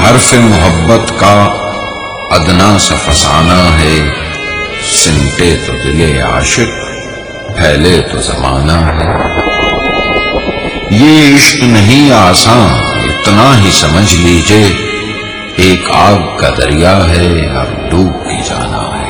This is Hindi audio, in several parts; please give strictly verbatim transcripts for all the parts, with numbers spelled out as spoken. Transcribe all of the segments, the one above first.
हर्फ मोहब्बत का अदना सा फसाना है, सिमटे तो दिले आशिक, फैले तो जमाना है। ये इश्क नहीं आसान, इतना ही समझ लीजिए, एक आग का दरिया है, अब डूब भी जाना है।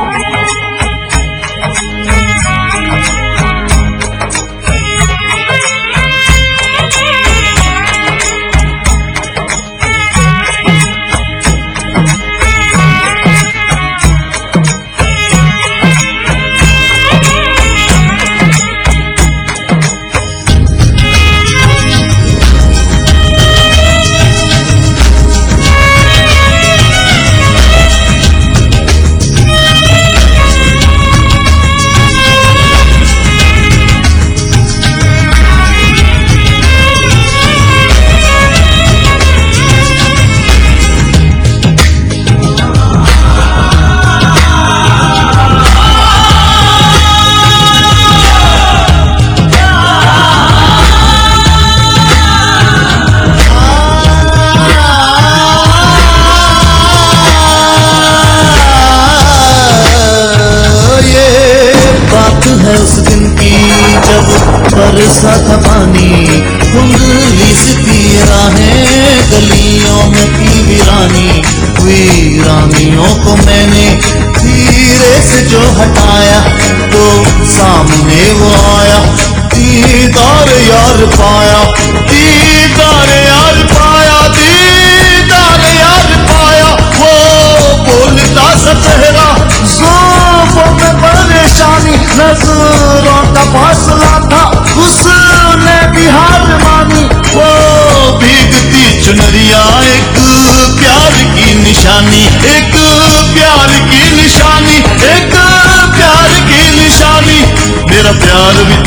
बरसा था पानी, उंगली से पी राहें गलियों में की वीरानी। वीरानियों को मैंने धीरे से जो हटाया, तो सामने वो आया, दीदार यार पाया, दीदार यार पाया, दीदार यार पाया। वो बोलता सा चेहरा, ज़ुल्फ़ों में परेशानी, नज़रों का फासला था, उसने भी हार मानी। वो भीगती चुनरिया एक प्यार की निशानी, एक प्यार की निशानी, एक प्यार की निशानी। मेरा प्यार भी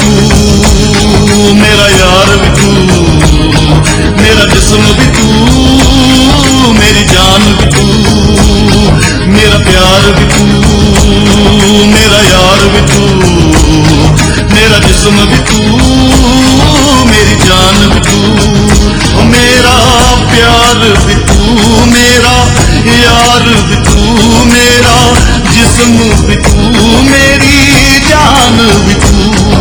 तू, मेरा यार भी तू, मेरा जिस्म भी तू, मेरी जान भी तू। मेरा प्यार भी तू, मेरा यार भी तू, मेरा जिस्म भी तू, मेरी जान भी तू। मेरा प्यार भी तू, मेरा यार भी तू, मेरा जिस्म भी तू, मेरी जान भी तू।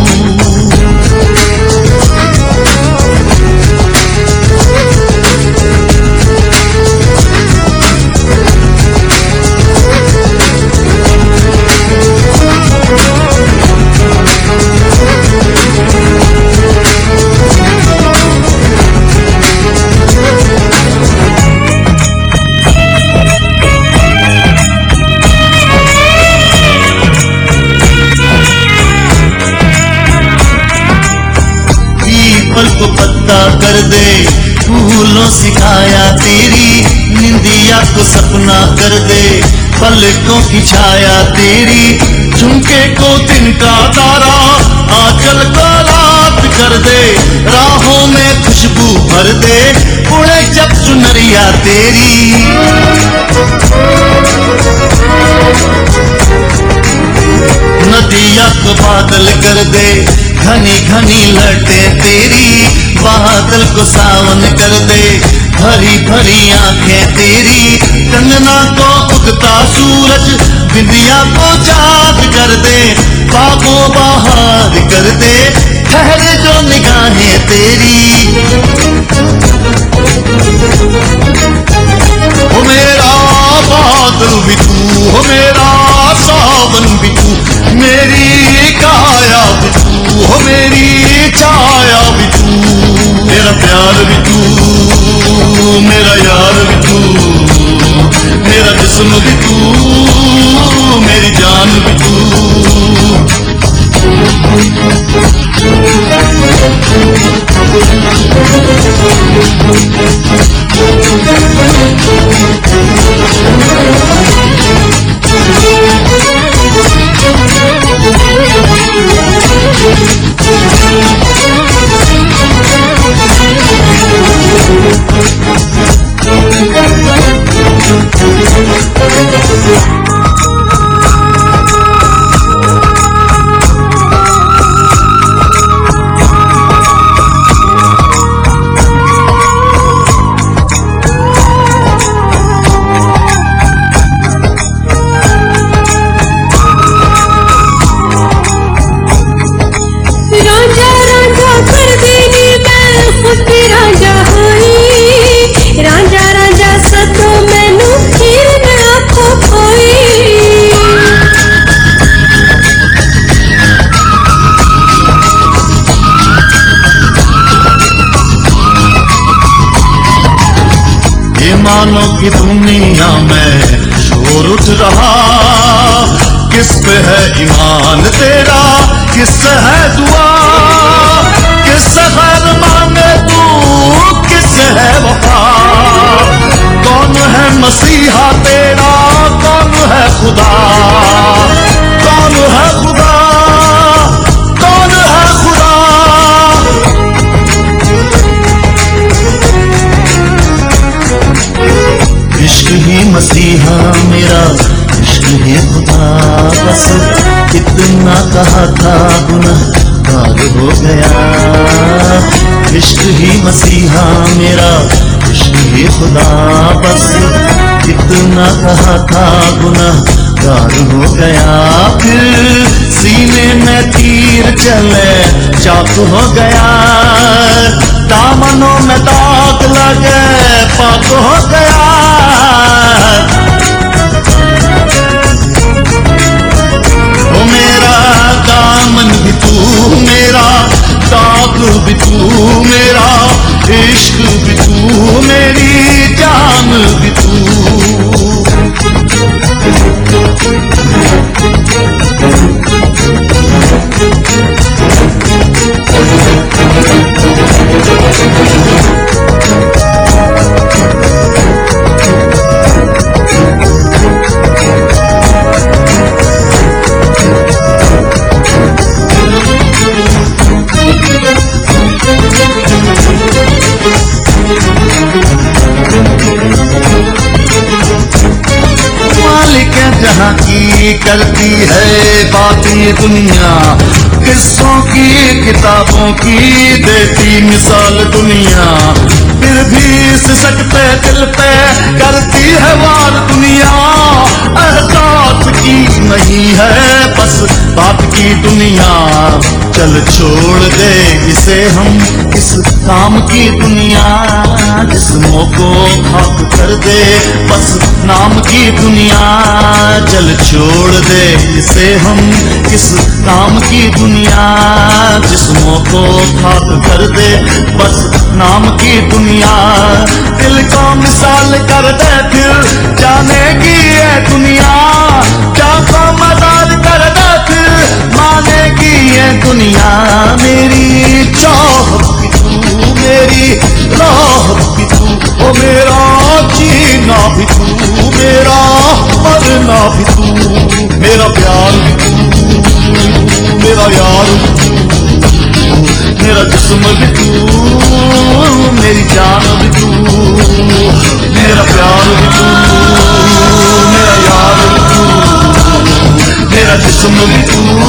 को पत्ता कर दे, फूलों सिखाया तेरी, निंदिया को सपना कर दे, पलकों की छाया तेरी। झुमके को दिन का तारा, आंचल को रात कर दे, राहों में खुशबू भर दे, उड़े जब चुनरिया तेरी। नदिया को बादल कर दे, घनी घनी लहटें तेरी, बादल को सावन कर दे, भरी भरी आंखें तेरी। कंगना को उगता सूरज, बिंदिया को चाँद कर दे, बागों बहार कर दे, ठहरे जो निगाहें तेरी। हो मेरा बादल भी तू, हो मेरा सावन भी तू, मेरी काया भी तू, हो मेरी छाया भी तू। मेरा प्यार भी तू, मेरा यार भी तू, मेरा जिस्म भी तू, मेरी जान भी तू। Thank you. रहा। किस पे है ईमान तेरा, किससे है दुआ, किससे खैर मांगे तू, किससे है वफा। कौन है मसीहा तेरा, कौन है खुदा, कौन है खुदा, कौन है खुदा। इश्क ही मसीहा मेरा, इश्क ही खुदा, बस इतना कहा था गुनहगार हो गया। इश्क ही मसीहा मेरा, इश्क ही खुदा, बस इतना कहा था गुनहगार हो गया। फिर सीने में तीर चले चाक हो गया, दामनों में दाग लगे पाक हो गया। ओ मेरा दामन भी तू, मेरा दाग भी तू, मेरा इश्क भी तू, मेरी जान भी तू। जहाँ की करती है बातें दुनिया, किस्सों की किताबों की देती मिसाल दुनिया। फिर भी सिसक पे दिल पे करती है वार दुनिया। एहसास की नहीं है बस बात की दुनिया। चल छोड़ दे इसे हम इस काम की दुनिया, जिस्मों को खाक कर दे बस नाम की दुनिया। चल छोड़ दे इसे हम इस काम की दुनिया, जिस्मों को खाक कर दे बस नाम की दुनिया। दिल को मिसाल कर दे फिर जानेगी ये दुनिया, जान को मदाद कर दे फिर मानेगी ये दुनिया। मेरी चाहत भी तू, मेरी राहत भी तू, ओ मेरा जीना भी तू, मेरा मरना भी तू, मेरा प्यार भी तू, मेरा यार भी तू, मेरा जिस्म भी तू, मेरी जान भी तू, मेरा प्यार भी तू, मेरा यार भी तू, मेरा जिस्म भी तू,